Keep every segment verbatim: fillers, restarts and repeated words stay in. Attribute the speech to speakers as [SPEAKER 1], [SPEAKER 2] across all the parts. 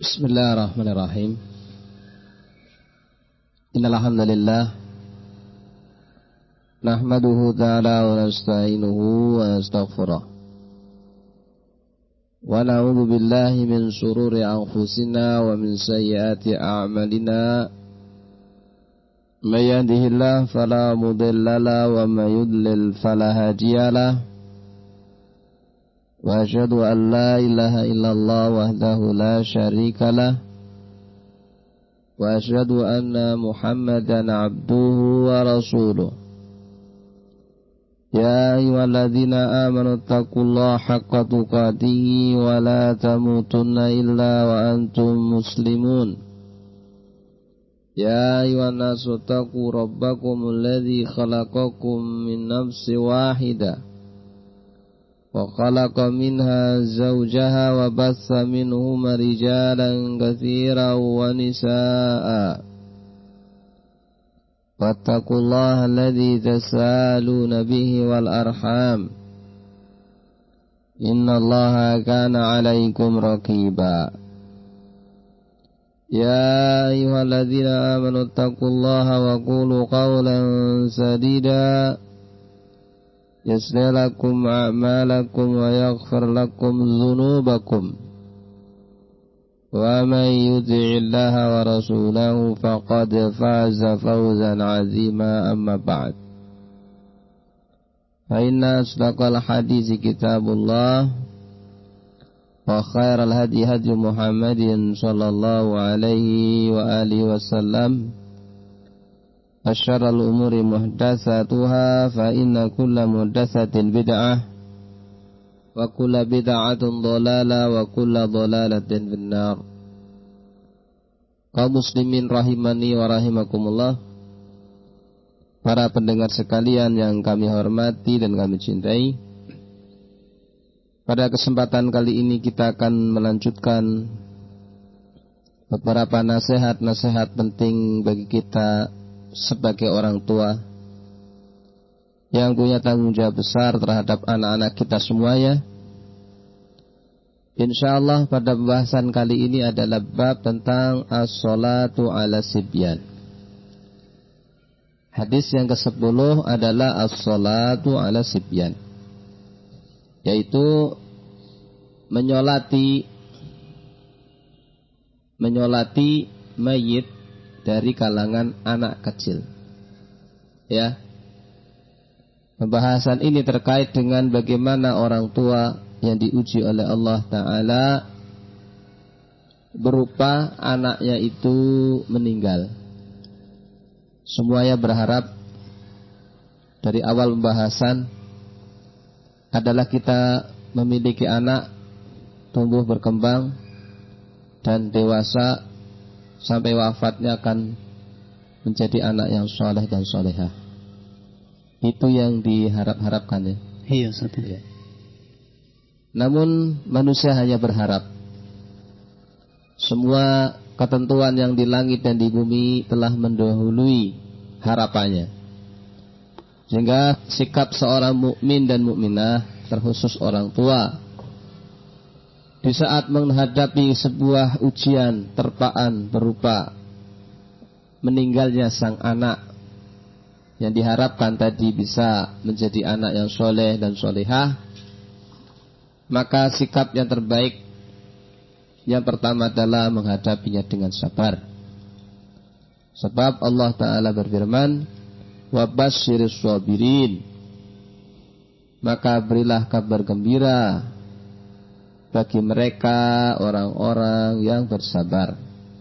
[SPEAKER 1] Bismillahirrahmanirrahim. Innal hamdalillah nahmaduhu ta'ala wa nasta'inuhu wa nastaghfiruh. Wa na'udzu billahi min shururi anfusina wa min sayyiati a'malina. May yahdihillahu fala mudilla lahu wa may yudlil fala hadiya lahu. Wa asyhadu an la ilaha illallah wahdahu la syarika lah. Wa asyhadu anna Muhammadan abduhu wa rasuluh. Ya ayyuhalladzina amanu taqullaha haqqa tuqatih wa la tamutunna illa wa antum muslimun. Ya ayyuhan nasu taqu rabbakumul ladzi khalaqakum min nafsin wahidah wa khalaqa minha zawjaha wa bassa minhuma rijalan katsiran wa nisaa'a. Wattaqullaha alladzi tasaaluna bihi wal arham. Innallaha kana 'alaikum raqiba. Ya ayyuhalladzina amanu taqullaha wa qulu qawlan sadida. Yaslih lakum a'malakum wa yaghfir lakum dhunubakum. Wa man yuti'illaha wa rasulahu faqad faza fawzan 'azima, amma ba'd. Fa inna asdaqal haditsi kitabullah wa khairal hadi hadi Muhammadin sallallahu alaihi wa alihi wasallam. Asyarrul umuri muhdatsatuha fa inna kulla muhdatsatin bid'ah wa kulla bid'atin dhalalah wa kulla dhalalatin finnar. Kaum muslimin rahimani wa rahimakumullah, para pendengar sekalian yang kami hormati dan kami cintai, pada kesempatan kali ini kita akan melanjutkan beberapa nasihat-nasihat penting bagi kita sebagai orang tua yang punya tanggung jawab besar terhadap anak-anak kita semuanya. InsyaAllah pada pembahasan kali ini adalah bab tentang as-salatu ala sibyan. Hadis yang kesepuluh adalah as-salatu ala sibyan, yaitu menyolati menyolati mayit dari kalangan anak kecil. Ya. Pembahasan ini terkait dengan bagaimana orang tua yang diuji oleh Allah Ta'ala berupa anaknya itu meninggal. Semuanya berharap dari awal pembahasan adalah kita memiliki anak, tumbuh berkembang dan dewasa sampai wafatnya akan menjadi anak yang soleh dan solehah. Itu yang diharap-harapkan, ya.
[SPEAKER 2] Iya, Ustaz. Ya.
[SPEAKER 1] Namun manusia hanya berharap. Semua ketentuan yang di langit dan di bumi telah mendahului harapannya. Sehingga sikap seorang mukmin dan mukminah, terkhusus orang tua, di saat menghadapi sebuah ujian terpaan berupa meninggalnya sang anak yang diharapkan tadi bisa menjadi anak yang soleh dan solehah, maka sikap yang terbaik yang pertama adalah menghadapinya dengan sabar. Sebab Allah Ta'ala berfirman, wa basyiris sabirin, maka berilah kabar gembira bagi mereka orang-orang yang bersabar.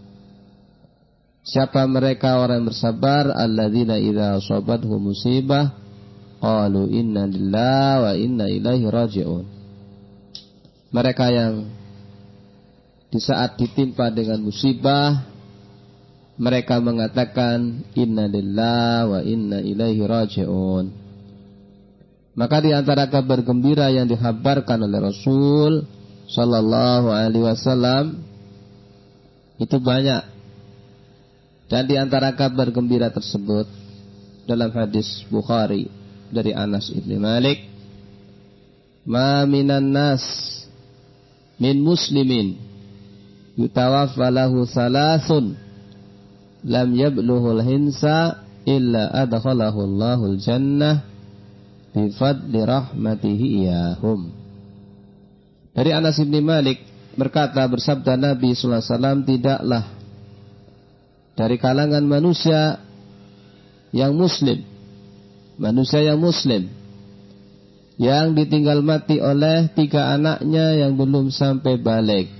[SPEAKER 1] Siapa mereka orang yang bersabar? Alladzina idza asabathum musibah qalu inna lillahi wa inna ilaihi raji'un. Mereka yang di saat ditimpa dengan musibah, mereka mengatakan inna lillahi wa inna ilaihi raji'un. Maka di antara kabar gembira yang dikhabarkan oleh Rasul sallallahu alaihi wasallam itu banyak. Dan di antara kabar gembira tersebut dalam hadis Bukhari dari Anas ibn Malik, ma minan nas min muslimin yutawaffalahu salasun lam yablughul hinsa illa adkhalahu Allahul jannah bi fadli rahmatihi iyahum. Dari Anas bin Malik berkata, bersabda Nabi sallallahu alaihi wasallam, tidaklah dari kalangan manusia yang muslim, manusia yang muslim yang ditinggal mati oleh tiga anaknya yang belum sampai balik,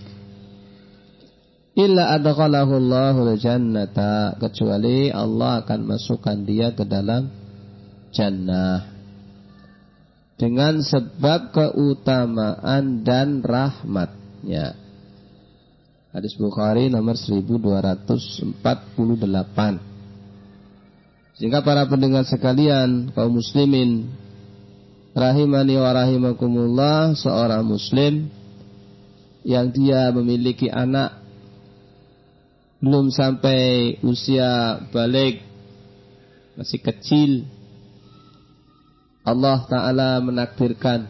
[SPEAKER 1] illa adkhalahu Allahul jannata, kecuali Allah akan masukkan dia ke dalam jannah dengan sebab keutamaan dan rahmatnya. Hadis Bukhari nomor seribu dua ratus empat puluh delapan. Sehingga para pendengar sekalian, kaum muslimin rahimani wa rahimakumullah, seorang muslim yang dia memiliki anak belum sampai usia balik, masih kecil, Allah Ta'ala menakdirkan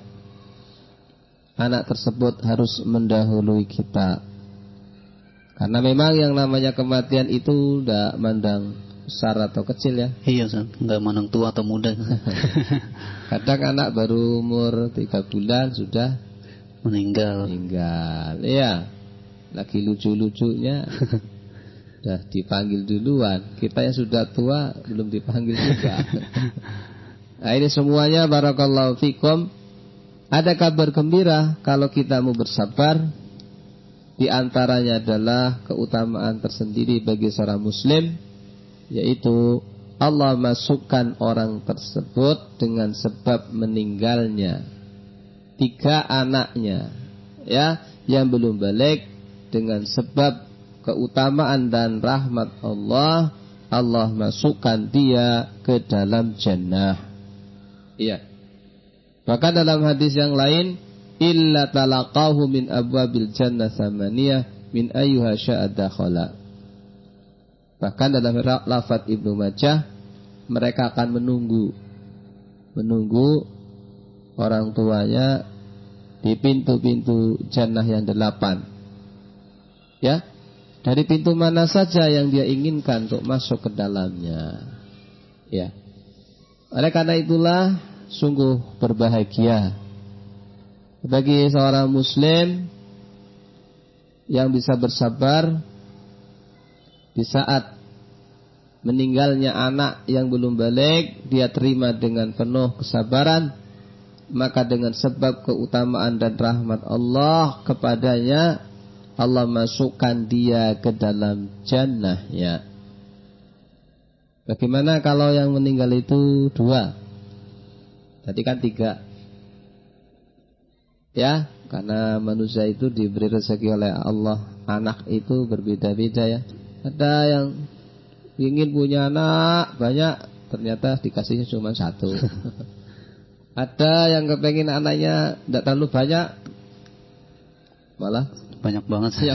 [SPEAKER 1] anak tersebut harus mendahului kita. Karena memang yang namanya kematian itu tidak mandang besar atau kecil ya.
[SPEAKER 2] Iya, nggak mandang tua atau muda.
[SPEAKER 1] Kadang anak baru umur tiga bulan sudah
[SPEAKER 2] meninggal.
[SPEAKER 1] Meninggal, iya. Lagi lucu-lucunya sudah dipanggil duluan. Kita yang sudah tua belum dipanggil juga. Nah, ini semuanya barakallahu fikum. Ada kabar gembira kalau kita mau bersabar. Di antaranya adalah keutamaan tersendiri bagi seorang muslim, yaitu Allah masukkan orang tersebut dengan sebab meninggalnya tiga anaknya, ya, yang belum balik, dengan sebab keutamaan dan rahmat Allah, Allah masukkan dia ke dalam jannah. Iya. Bahkan dalam hadis yang lain, illa talaqahu min abwabil jannah samaniyah min ayyuha sya'a dakhala. Bahkan dalam lafaz Ibnu Majah, mereka akan menunggu menunggu orang tuanya di pintu-pintu jannah yang delapan. Ya, dari pintu mana saja yang dia inginkan untuk masuk ke dalamnya. Ya. Oleh karena itulah sungguh berbahagia bagi seorang muslim yang bisa bersabar di saat meninggalnya anak yang belum balik, dia terima dengan penuh kesabaran, maka dengan sebab keutamaan dan rahmat Allah kepadanya, Allah masukkan dia ke dalam jannahnya. Bagaimana kalau yang meninggal itu dua? Tadi kan tiga. Ya, karena manusia itu diberi rezeki oleh Allah, anak itu berbeda-beda ya. Ada yang ingin punya anak banyak, ternyata dikasihnya cuma satu. Ada yang kepengen anaknya tidak terlalu banyak, malah
[SPEAKER 2] banyak banget.
[SPEAKER 1] Ya,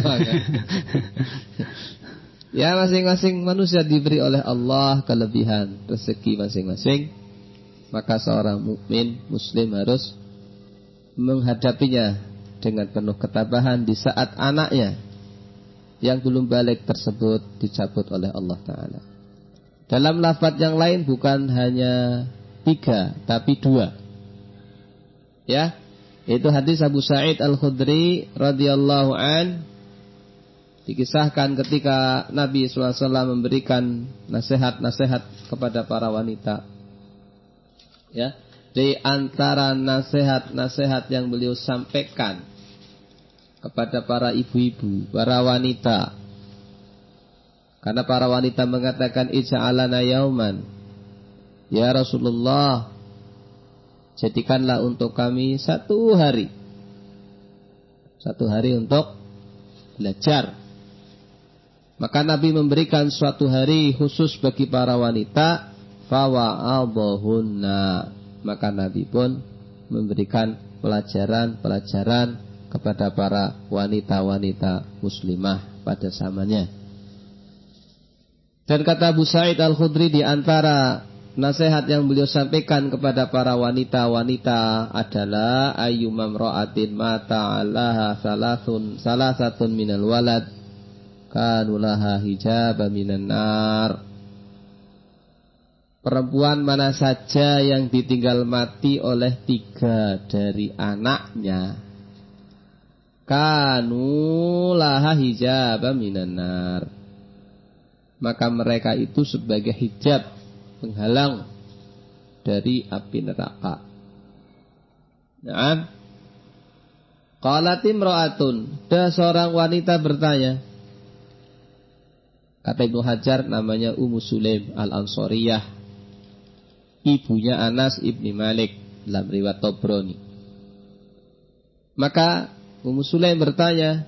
[SPEAKER 1] ya, masing-masing manusia diberi oleh Allah kelebihan rezeki masing-masing. Maka seorang mukmin muslim harus menghadapinya dengan penuh ketabahan di saat anaknya yang belum balik tersebut dicabut oleh Allah Ta'ala. Dalam lafaz yang lain bukan hanya tiga, tapi dua. Ya, itu hadis Abu Sa'id Al-Khudri radhiyallahu an, dikisahkan ketika Nabi shallallahu alaihi wasallam memberikan nasihat-nasihat kepada para wanita. Ya, di antara nasihat-nasihat yang beliau sampaikan kepada para ibu-ibu, para wanita, karena para wanita mengatakan ij'alana yauman, ya Rasulullah, jadikanlah untuk kami satu hari, satu hari untuk belajar. Maka Nabi memberikan suatu hari khusus bagi para wanita, fawa'adhunna. Maka Nabi pun memberikan pelajaran-pelajaran kepada para wanita-wanita muslimah pada zamannya. Dan kata Abu Sa'id Al-Khudri, di antara nasihat yang beliau sampaikan kepada para wanita-wanita adalah ayyumam ra'atin mata alaha salasun salasatun minal walad kanu laha hijaba minan nar. Perempuan mana saja yang ditinggal mati oleh tiga dari anaknya, kanu laha hijaba minan nar, maka mereka itu sebagai hijab, penghalang dari api neraka. Nah, qalat imra'atun, ada seorang wanita bertanya. Kata Ibnu Hajar, namanya Ummu Sulaim Al-Ansariyah, ibunya Anas ibni Malik dalam riwayat Tabrani. Maka Ummu Sulaim bertanya,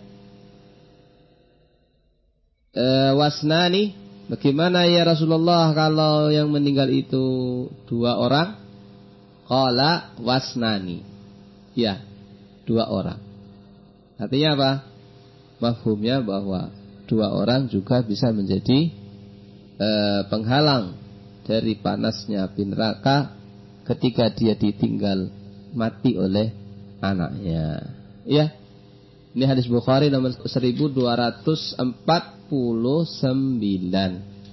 [SPEAKER 1] e, wasnani, bagaimana ya Rasulullah kalau yang meninggal itu dua orang? Qala wasnani, ya, dua orang. Artinya apa? Mafhumnya bahwa dua orang juga bisa menjadi e, penghalang dari panasnya api neraka ketika dia ditinggal mati oleh anaknya. Ya, ini hadis Bukhari nomor seribu dua ratus empat puluh sembilan.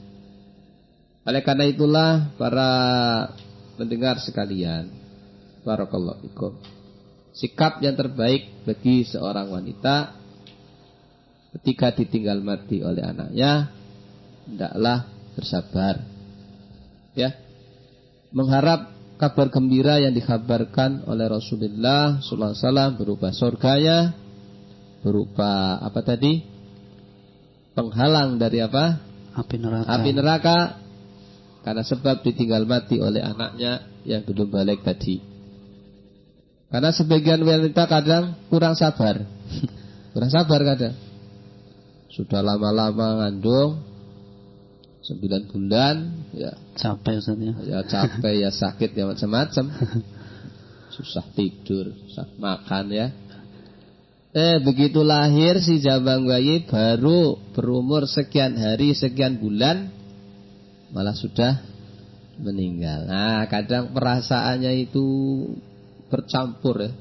[SPEAKER 1] Oleh karena itulah para pendengar sekalian, barakallahu fikum, sikap yang terbaik bagi seorang wanita ketika ditinggal mati oleh anaknya, hendaklah bersabar, ya, mengharap kabar gembira yang dikabarkan oleh Rasulullah sallallahu alaihi wasallam berupa surganya, berupa apa tadi? Penghalang dari apa?
[SPEAKER 2] Api neraka.
[SPEAKER 1] Api neraka, karena sebab ditinggal mati oleh anaknya yang belum balik tadi. Karena sebagian wanita kadang kurang sabar, kurang sabar kadang. Sudah lama-lama ngandung sembilan bulan, ya
[SPEAKER 2] capek Ustaznya.
[SPEAKER 1] Ya capek, ya sakit, ya macam-macam. Susah tidur, susah makan, ya. Eh begitu lahir si jabang bayi baru berumur sekian hari, sekian bulan, malah sudah meninggal. Nah, kadang perasaannya itu bercampur, ya.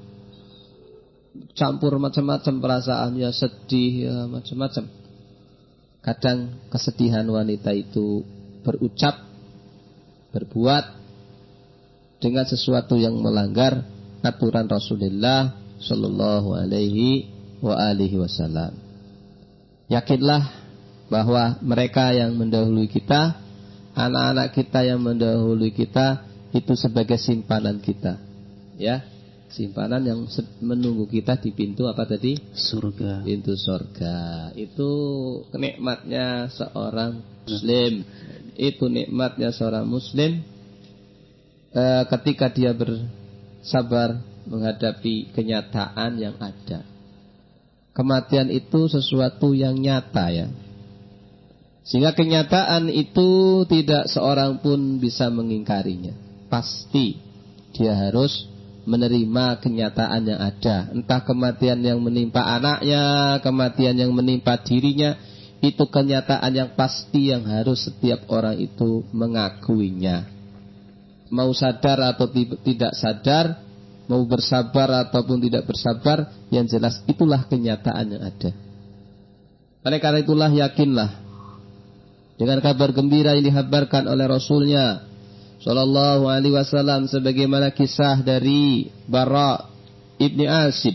[SPEAKER 1] Campur macam-macam perasaannya, sedih, ya macam-macam. Kadang kesedihan wanita itu berucap, berbuat dengan sesuatu yang melanggar aturan Rasulullah sallallahu alaihi wa alihi wasallam. Yakinlah bahwa mereka yang mendahului kita, anak-anak kita yang mendahului kita, itu sebagai simpanan kita, ya, simpanan yang menunggu kita di pintu apa tadi?
[SPEAKER 2] Surga.
[SPEAKER 1] Pintu surga. Itu nikmatnya seorang muslim. Itu nikmatnya seorang muslim e, ketika dia bersabar menghadapi kenyataan yang ada. Kematian itu sesuatu yang nyata, ya. Sehingga kenyataan itu tidak seorang pun bisa mengingkarinya. Pasti dia harus menerima kenyataan yang ada. Entah kematian yang menimpa anaknya, kematian yang menimpa dirinya, itu kenyataan yang pasti yang harus setiap orang itu mengakuinya. Mau sadar atau tidak sadar, mau bersabar ataupun tidak bersabar, yang jelas itulah kenyataan yang ada. Oleh karena itulah yakinlah dengan kabar gembira yang dikabarkan oleh Rasulnya Sallallahu alaihi wasallam, sebagaimana kisah dari Bara ibni Asib,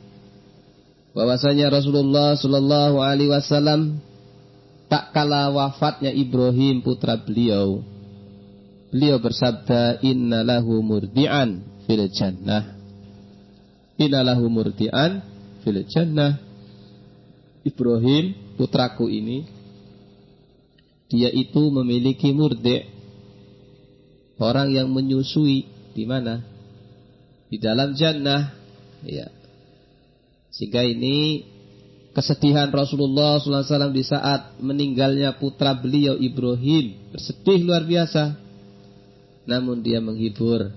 [SPEAKER 1] bahwasanya Rasulullah Sallallahu alaihi wasallam tak kala wafatnya Ibrahim putra beliau, beliau bersabda, Inna lahu murdi'an fil jannah. Inna lahu murdi'an fil jannah. Ibrahim putraku ini, dia itu memiliki murdi', orang yang menyusui. Di mana? Di dalam jannah, ya. Sehingga ini kesedihan Rasulullah sallallahu alaihi wasallam di saat meninggalnya putra beliau Ibrahim, bersedih luar biasa. Namun dia menghibur,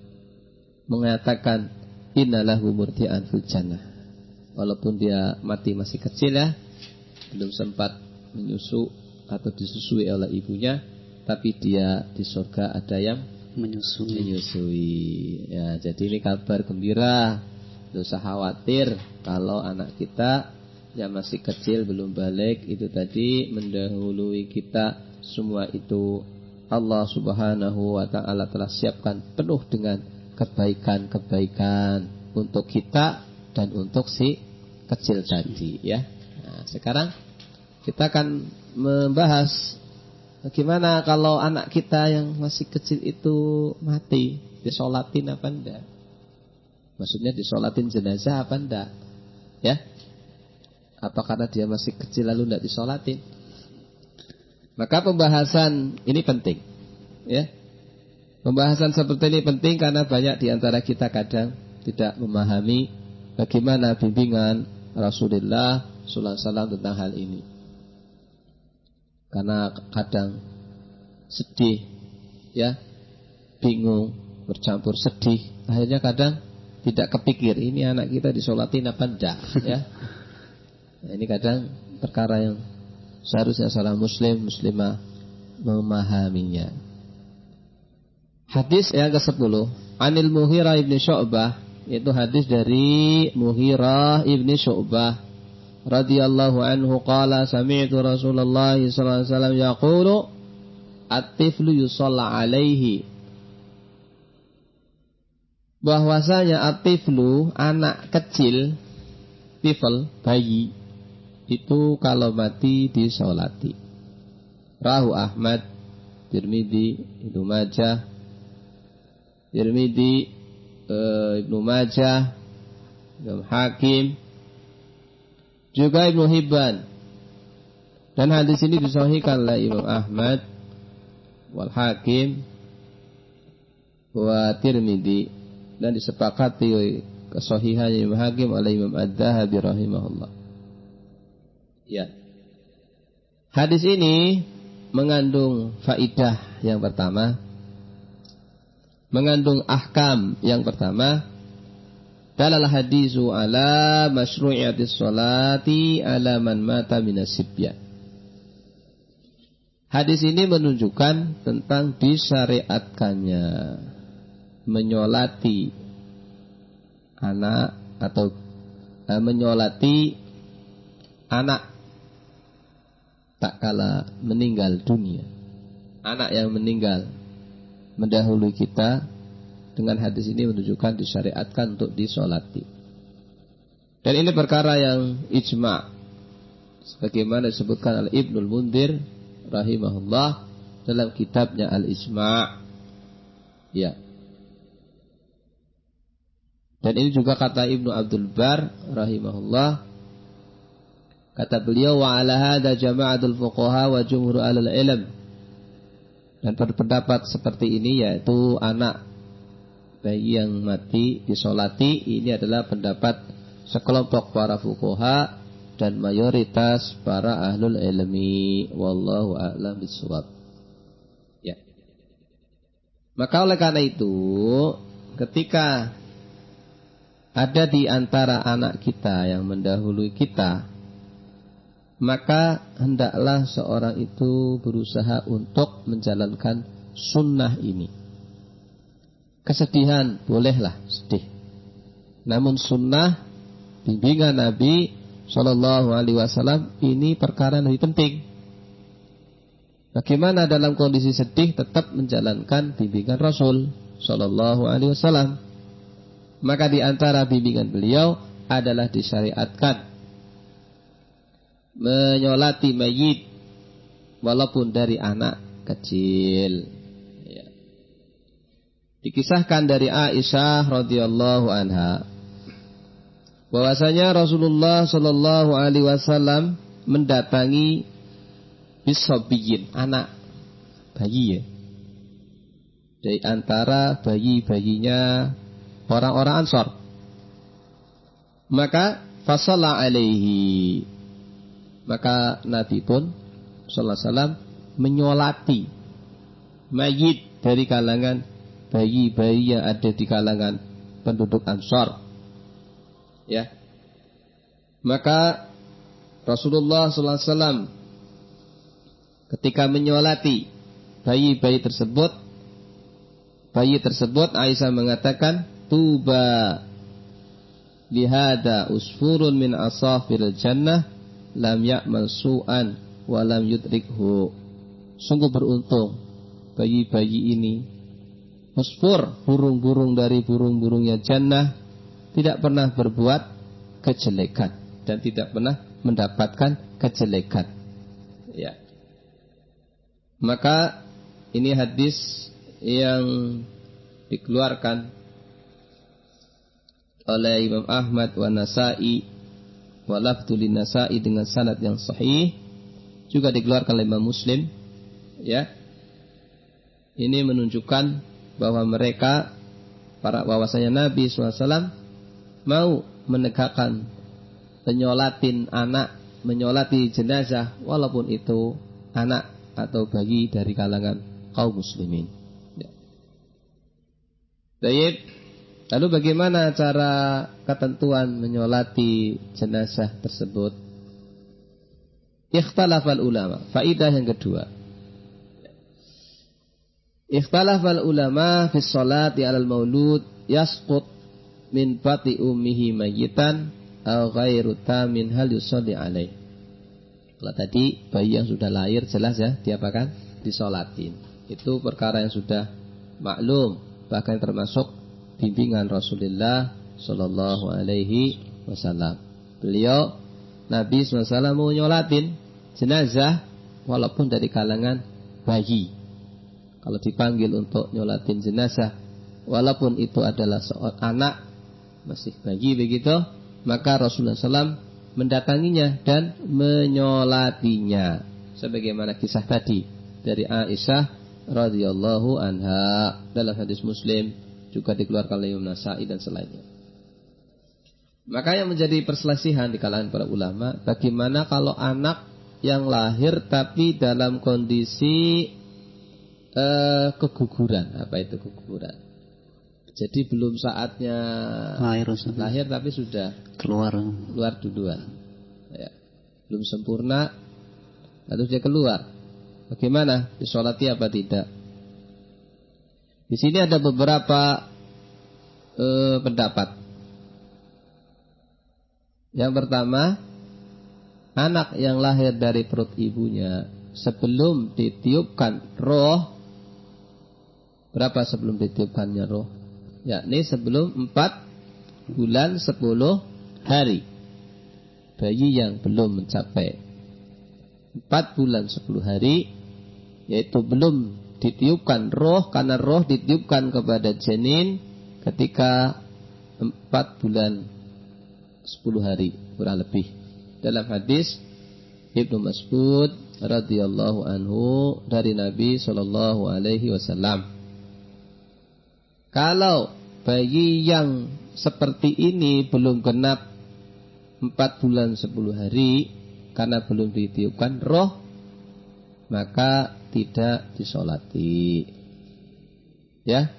[SPEAKER 1] mengatakan inna lahu murdi'an fil jannah. Walaupun dia mati masih kecil, ya, belum sempat menyusu atau disusui oleh ibunya, tapi dia di surga ada yang
[SPEAKER 2] menyusui.
[SPEAKER 1] menyusui. Ya, jadi ini kabar gembira. Tidak usah khawatir kalau anak kita yang masih kecil belum balik itu tadi mendahului kita, semua itu Allah Subhanahu wa ta'ala telah siapkan penuh dengan kebaikan-kebaikan untuk kita dan untuk si kecil tadi ya. Nah, sekarang kita akan membahas bagaimana kalau anak kita yang masih kecil itu mati, disolatin apa enggak? Maksudnya disolatin jenazah apa enggak? Ya? Apa karena dia masih kecil lalu enggak disolatin? Maka pembahasan ini penting, ya. Pembahasan seperti ini penting karena banyak di antara kita kadang tidak memahami bagaimana bimbingan Rasulullah sallallahu alaihi wasallam tentang hal ini. Karena kadang sedih, ya, bingung, bercampur sedih. Akhirnya kadang tidak kepikir ini anak kita disolatin apa enggak, ya. Nah, ini kadang perkara yang seharusnya seorang muslim, muslimah memahaminya. Hadis yang kesepuluh, Anil Mughirah ibn Syu'bah, itu hadis dari Mughirah ibn Syu'bah radhiyallahu anhu qala sami'tu Rasulullah sallallahu alaihi wasallam yaqulu at-tiflu yusalla alaihi, bahwasanya at-tiflu anak kecil, tifl bayi itu kalau mati disolati. Rahu Ahmad, Tirmidzi, Ibnu Majah, Tirmidzi, Ibnu Majah, Imam Hakim, juga Ibnu Hibban. Dan hadis ini disahihkan oleh Imam Ahmad wal Hakim wa Tirmidzi, dan disepakati kesahihannya Imam Hakim oleh Imam Ad-Dzahabi rahimahullah. Ya. Hadis ini mengandung faidah yang pertama, mengandung ahkam yang pertama. Dalal hadisu ala masyru'iyatis sholati ala man mata minas sibyan. Hadis ini menunjukkan tentang disyariatkannya menyolati anak atau eh, menyolati anak tak kala meninggal dunia. Anak yang meninggal mendahului kita, dengan hadis ini menunjukkan disyariatkan untuk disolati. Dan ini perkara yang ijma', sebagaimana disebutkan oleh Ibnul Mundir rahimahullah dalam kitabnya Al-Ijma'. Ya. Dan ini juga kata Ibnu Abdul Bar rahimahullah. Kata beliau, wa ala hadza jama'atul fuqaha wa jumhur ahlul ilm. Dan berpendapat seperti ini, yaitu anak bayi yang mati disolati, ini adalah pendapat sekelompok para fuqaha dan mayoritas para ahlul ilmi. Wallahu a'lam bishawab. Ya. Maka oleh karena itu, ketika ada di antara anak kita yang mendahului kita, maka hendaklah seorang itu berusaha untuk menjalankan sunnah ini. Kesedihan bolehlah sedih, namun sunnah bimbingan Nabi Shallallahu Alaihi Wasallam ini perkara yang lebih penting. Bagaimana dalam kondisi sedih tetap menjalankan bimbingan Rasul Shallallahu Alaihi Wasallam? Maka di antara bimbingan beliau adalah disyariatkan menyolati mayit walaupun dari anak kecil. Ya. Dikisahkan dari Aisyah radhiyallahu anha bahwasanya Rasulullah sallallahu alaihi wasallam mendatangi bisabiyin, anak bayi ya, dari antara bayi-bayinya orang-orang Ansor. Maka fasalla alaihi, maka Nabi pun sallallahu alaihi wasallam menyolati mayit dari kalangan bayi-bayi yang ada di kalangan penduduk Ansor. Ya. Maka Rasulullah sallallahu alaihi wasallam ketika menyolati bayi-bayi tersebut, bayi tersebut Aisyah mengatakan tuba lihada usfurun min asafiril jannah lam ya'mal su'an wa lam yudrikhu. Sungguh beruntung bayi-bayi ini, usfur, burung-burung dari burung-burungnya jannah, tidak pernah berbuat kejelekan dan tidak pernah mendapatkan kejelekan. Ya. Maka ini hadis yang dikeluarkan oleh Imam Ahmad wa Nasa'i wa lafdul Nasa'i dengan sanad yang sahih, juga dikeluarkan oleh Imam Muslim. Ya, ini menunjukkan bahwa mereka para bahwasanya Nabi shallallahu alaihi wasallam mau menegakkan menyolatin anak, menyolati jenazah walaupun itu anak atau bayi dari kalangan kaum muslimin. Ya. Baik, lalu bagaimana cara ketentuan menyolati jenazah tersebut? Ikhtalafal ulama. Faidah yang kedua, ikhtalafal ulama fi sholati alal maulud yasqut min bati ummihi mayyitan aw ghairu tamin hal yusalli alaih. Kalau tadi bayi yang sudah lahir jelas ya diapakan? Disolatin. Itu perkara yang sudah maklum, bahkan termasuk bimbingan Rasulullah sallallahu alaihi wasallam. Beliau Nabi shallallahu alaihi wasallam mau nyolatin jenazah walaupun dari kalangan bayi. Kalau dipanggil untuk nyolatin jenazah walaupun itu adalah seorang anak masih bayi begitu, maka Rasulullah shallallahu alaihi wasallam mendatanginya dan menyolatinya, sebagaimana kisah tadi dari Aisyah radhiyallahu anha dalam hadis Muslim, juga dikeluarkan oleh Imam Nasa'i dan selainnya. Maka yang menjadi perselisihan di kalangan para ulama, bagaimana kalau anak yang lahir tapi dalam kondisi eh, keguguran. Apa itu keguguran? Jadi belum saatnya lahir, lahir tapi sudah keluar keluar duluan. Ya. Belum sempurna lalu dia keluar. Bagaimana? Disolati apa tidak? Di sini ada beberapa eh, pendapat. Yang pertama, anak yang lahir dari perut ibunya sebelum ditiupkan roh, berapa sebelum ditiupkannya roh? Yakni sebelum empat bulan sepuluh hari. Bayi yang belum mencapai empat bulan sepuluh hari, yaitu belum ditiupkan roh, karena roh ditiupkan kepada janin ketika empat bulan sepuluh hari kurang lebih. Dalam hadis Ibnu Mas'ud radhiyallahu anhu dari Nabi sallallahu alaihi wasallam, kalau bayi yang seperti ini belum genap empat bulan sepuluh hari karena belum ditiupkan roh, maka tidak disolati. Ya.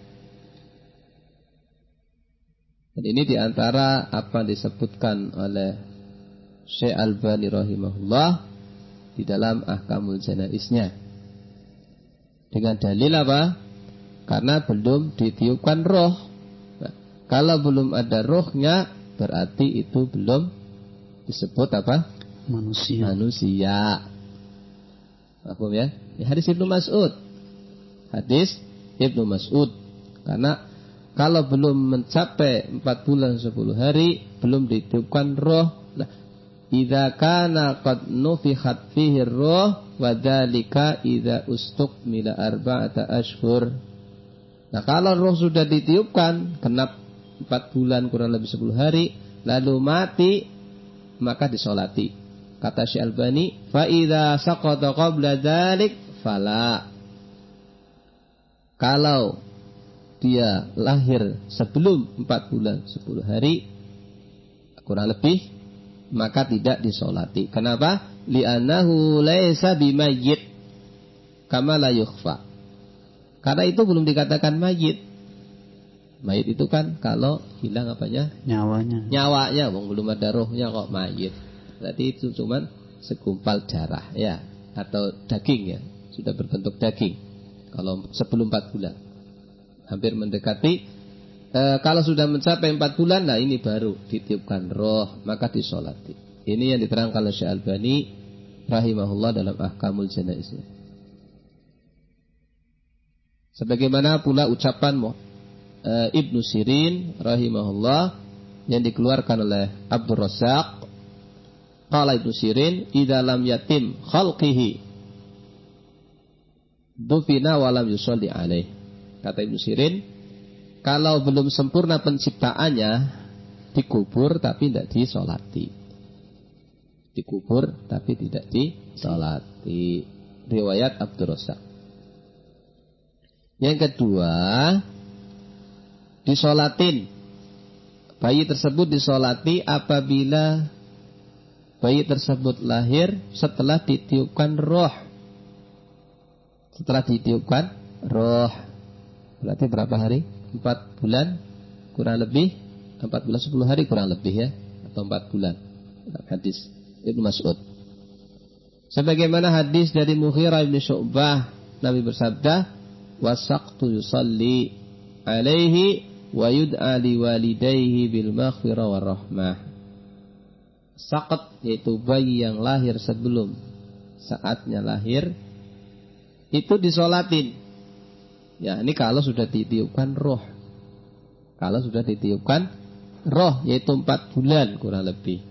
[SPEAKER 1] Dan ini diantara apa yang disebutkan oleh Syekh Albani rahimahullah di dalam Ahkamul Janaiznya. Dengan dalil apa? Karena belum ditiupkan roh. Nah, kalau belum ada rohnya, berarti itu belum disebut apa?
[SPEAKER 2] Manusia.
[SPEAKER 1] Manusia. Paham ya? Ini hadis Ibnu Mas'ud. Hadis Ibnu Mas'ud. Karena kalau belum mencapai empat bulan sepuluh hari, belum ditiupkan roh. Nah, idza kana qad nufikhat fihi roh wa dzalika idza ustukmila arba'ata ashhur. Nah, kalau roh sudah ditiupkan, genap empat bulan kurang lebih sepuluh hari, lalu mati, maka disolati. Kata Syekh Albani, fa idza saqata qabla dzalik fala. Kalau dia lahir sebelum empat bulan sepuluh hari kurang lebih, maka tidak disolati. Kenapa? Li'annahu laisa bimayyit kama la yukhfa. Karena itu belum dikatakan mayit. Mayit itu kan kalau hilang apanya?
[SPEAKER 2] Nyawanya.
[SPEAKER 1] Nyawanya, bang, belum ada rohnya kok mayit. Berarti itu cuma segumpal darah ya, atau daging ya, sudah berbentuk daging. Kalau sebelum empat bulan, hampir mendekati e, kalau sudah mencapai empat bulan, nah ini baru ditiupkan roh, maka disolati. Ini yang diterangkan oleh Syekh Albani rahimahullah dalam Ahkamul Janaiz. Sebagaimana pula ucapan e, Ibnu Sirin rahimahullah yang dikeluarkan oleh Abdul Razzaq. Qala Ibnu Sirin, "Idza lam yatim khalqihi dufina wa lam yusalli alaih." Kata Ibnu Sirin, kalau belum sempurna penciptaannya, dikubur tapi tidak disolati. Dikubur tapi tidak disolati. Riwayat Abdul Razzaq. Yang kedua, disolatin. Bayi tersebut disolati apabila bayi tersebut lahir setelah ditiupkan roh. Setelah ditiupkan roh. Berarti berapa hari? Empat bulan kurang lebih. Empat bulan sepuluh hari kurang lebih ya. Atau empat bulan. Hadis Ibnu Mas'ud. Sebagaimana hadis dari Mughirah bin Syu'bah, Nabi bersabda, "Wasaqtu yusalli alaihi wa yud'a liwalidayhi bil maghfirah war rahmah." Saqat yaitu bayi yang lahir sebelum saatnya lahir itu disolatin. Ya, ini kalau sudah ditiupkan roh. Kalau sudah ditiupkan roh yaitu empat bulan kurang lebih.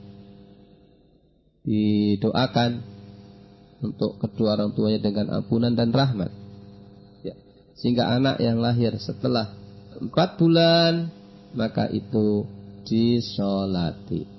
[SPEAKER 1] Didoakan untuk kedua orang tuanya dengan ampunan dan rahmat. Ya, sehingga anak yang lahir setelah empat bulan maka itu disolati.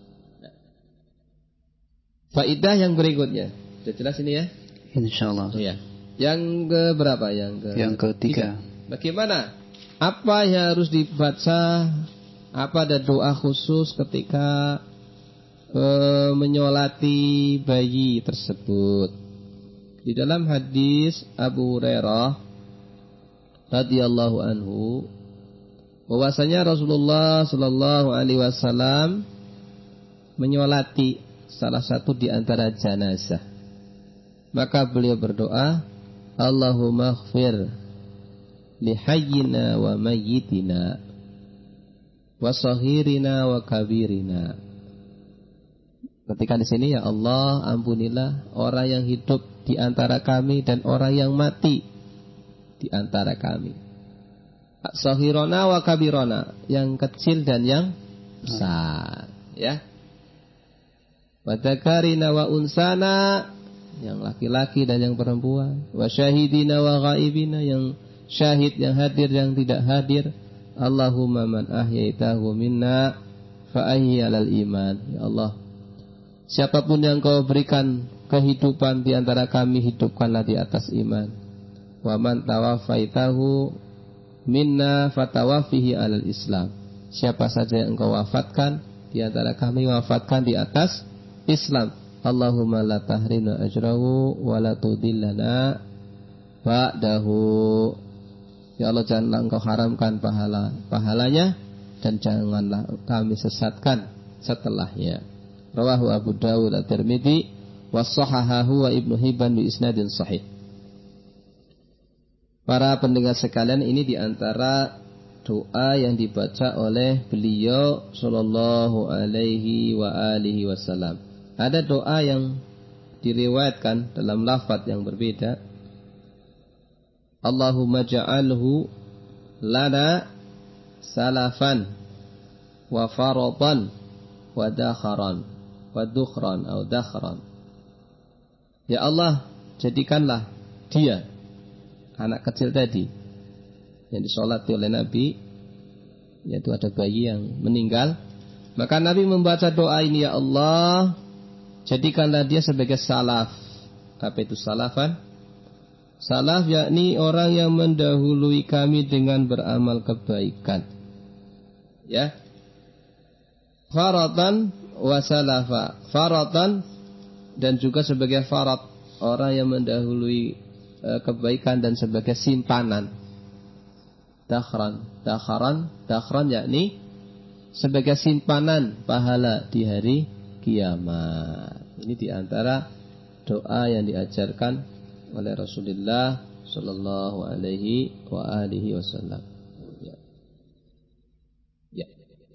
[SPEAKER 1] Faidah yang berikutnya. Sudah jelas ini ya?
[SPEAKER 2] Insyaallah.
[SPEAKER 1] Iya. Yang ke berapa? Yang ke
[SPEAKER 2] Yang ketiga.
[SPEAKER 1] Bagaimana? Apa yang harus dibaca? Apa ada doa khusus ketika e, menyolati bayi tersebut? Di dalam hadis Abu Hurairah radhiyallahu anhu, bahwasanya Rasulullah sallallahu alaihi wasallam menyolati salah satu di antara jenazah. Maka beliau berdoa, Allahumma ighfir li hayyina wa mayyitina wa saghirina wa kabirina. Ketika di sini, ya Allah, ampunilah orang yang hidup di antara kami dan orang yang mati di antara kami. Saghirona wa kabirona, yang kecil dan yang besar, ya. Wa dzakarina wa unsana, yang laki-laki dan yang perempuan. Wa syahidina wa ghaibina, yang syahid, yang hadir, yang tidak hadir. Allahumma man ahyaitahu minna fa ahyi 'alal iman. Ya Allah, siapapun yang Kau berikan kehidupan di antara kami, hidupkanlah di atas iman. Wa man tawaffaitahu minna fatawaffihi 'alal Islam. Siapa saja yang Engkau wafatkan di antara kami, wafatkan di atas Islam. Allahumma la tahrina ajrahu wa la tudillana ba'dahu. Ya Allah, janganlah Engkau haramkan pahala pahalanya dan janganlah kami sesatkan setelahnya. Rawahu Abu Dawud at-Tirmidzi wa shahahahu wa Ibnu Hibban bi isnadin sahih. Para pendengar sekalian, ini diantara doa yang dibaca oleh beliau sallallahu alaihi wa alihi wasallam. Ada doa yang diriwayatkan dalam lafaz yang berbeda. Allahumma ja'alhu lana salafan wa faradan wa dakharan wa dukhran atau dakhran. Ya Allah, jadikanlah dia, anak kecil tadi yang disolati oleh Nabi, yaitu ada bayi yang meninggal. Maka Nabi membaca doa ini, ya Allah, jadikanlah dia sebagai salaf. Apa itu salafan? Salaf yakni orang yang mendahului kami dengan beramal kebaikan. Ya. Faratan wa salafa. Faratan dan juga sebagai farat, orang yang mendahului e, kebaikan dan sebagai simpanan. Dakhran, dakhran, dakhran yakni sebagai simpanan pahala di hari kiamat. Ini diantara doa yang diajarkan oleh Rasulullah Sallallahu Alaihi wa alihi Wasallam. Ya.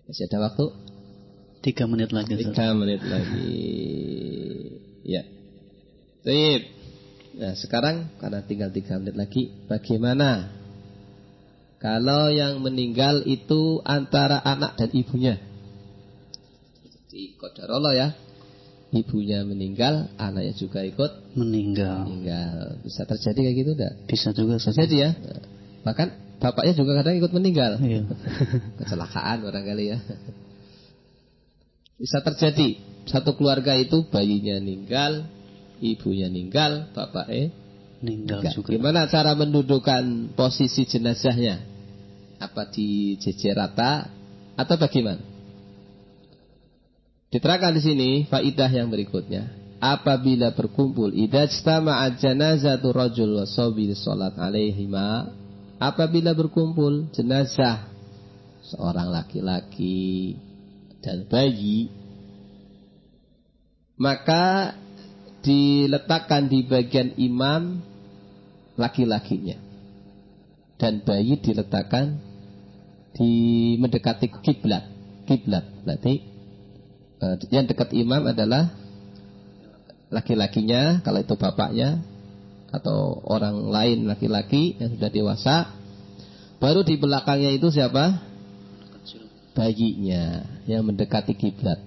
[SPEAKER 1] Masih ada waktu?
[SPEAKER 2] Tiga menit lagi.
[SPEAKER 1] Tiga menit lagi. Ya. Baik. Nah sekarang karena tinggal tiga menit lagi, bagaimana kalau yang meninggal itu antara anak dan ibunya? Jadi qadarullah ya, ibunya meninggal, anaknya juga ikut
[SPEAKER 2] meninggal.
[SPEAKER 1] Meninggal. Bisa terjadi kayak gitu enggak?
[SPEAKER 2] Bisa juga
[SPEAKER 1] terjadi ya. Bahkan bapaknya juga kadang ikut meninggal.
[SPEAKER 2] Iya.
[SPEAKER 1] Kecelakaan barangkali ya. Bisa terjadi. Satu keluarga itu bayinya meninggal, ibunya meninggal, bapaknya
[SPEAKER 2] meninggal juga.
[SPEAKER 1] Gimana cara mendudukan posisi jenazahnya? Apa dijejer rata atau bagaimana? Diterangkan di sini faidah yang berikutnya. Apabila berkumpul idza ijtama'a janazatu rajul wa sabi salat alaihima, apabila berkumpul jenazah seorang laki-laki dan bayi, maka diletakkan di bagian imam laki-lakinya dan bayi diletakkan di mendekati kiblat. Kiblat berarti uh, yang dekat imam adalah laki-lakinya, kalau itu bapaknya atau orang lain laki-laki yang sudah dewasa. Baru di belakangnya itu siapa? Bayinya yang mendekati kiblat.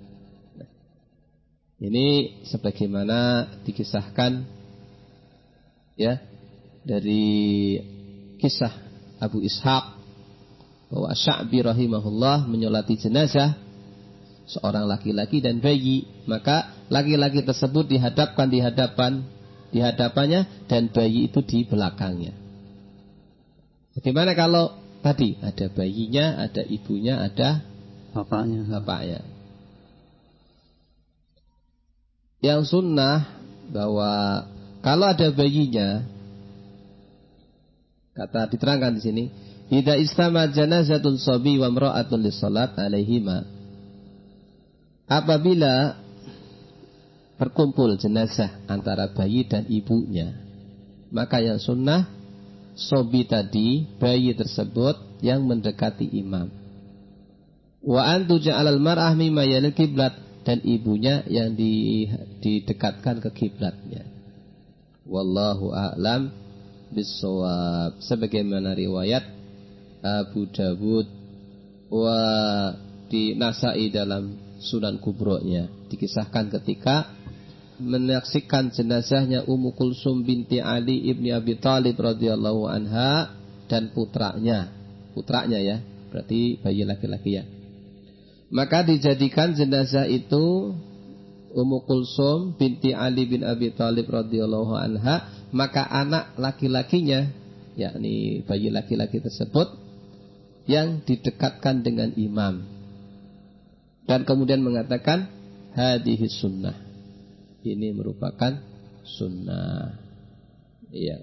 [SPEAKER 1] Ini sebagaimana dikisahkan ya dari kisah Abu Ishaq bahwa Sya'bi rahimahullah menyolati jenazah seorang laki-laki dan bayi, maka laki-laki tersebut dihadapkan di hadapan di hadapannya dan bayi itu di belakangnya. Bagaimana kalau tadi ada bayinya, ada ibunya, ada
[SPEAKER 2] bapaknya.
[SPEAKER 1] Bapaknya. Yang sunnah bahwa kalau ada bayinya, kata diterangkan di sini, idza istama janazatun sabi wa imra'atun lis-salat alaihima. Apabila berkumpul jenazah antara bayi dan ibunya, maka yang sunnah sobi tadi, bayi tersebut yang mendekati imam. Wa antu ja'alal mar'ah mimma yalil kiblat, dan ibunya yang didekatkan ke kiblatnya. Wallahu a'lam bissawab. Sebagaimana riwayat Abu Dawud wa di Nasa'i dalam Sunan Kubro'nya dikisahkan ketika menyaksikan jenazahnya Ummu Kulsum binti Ali ibni Abi Thalib radhiyallahu anha dan putranya, putranya ya, berarti bayi laki-laki ya. Maka dijadikan jenazah itu Ummu Kulsum binti Ali bin Abi Thalib radhiyallahu anha, maka anak laki-lakinya, yakni bayi laki-laki tersebut yang didekatkan dengan imam. Dan kemudian mengatakan hadhihi sunnah. Ini merupakan sunnah. Iya.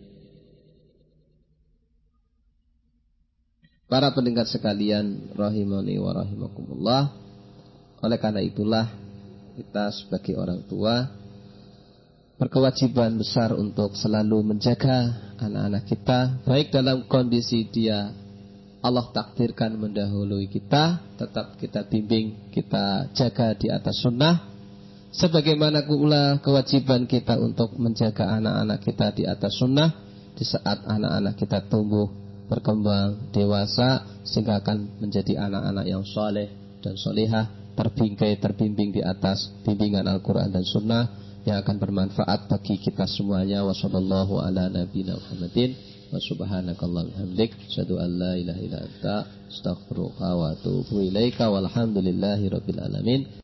[SPEAKER 1] Para pendengar sekalian rahimani wa rahimakumullah, oleh karena itulah kita sebagai orang tua berkewajiban besar untuk selalu menjaga anak-anak kita, baik dalam kondisi dia Allah takdirkan mendahului kita, tetap kita bimbing, kita jaga di atas sunnah. Sebagaimana pula kewajiban kita untuk menjaga anak-anak kita di atas sunnah di saat anak-anak kita tumbuh, berkembang, dewasa, sehingga akan menjadi anak-anak yang soleh dan solehah, terbingkai, terbimbing di atas bimbingan Al-Quran dan sunnah yang akan bermanfaat bagi kita semuanya. Wa sallallahu ala nabiyina Muhammadin wa subhanakallahumma hamdik asyhadu an la ilaha illa anta astaghfiruka wa atubu ilaika walhamdulillahi rabbil alamin.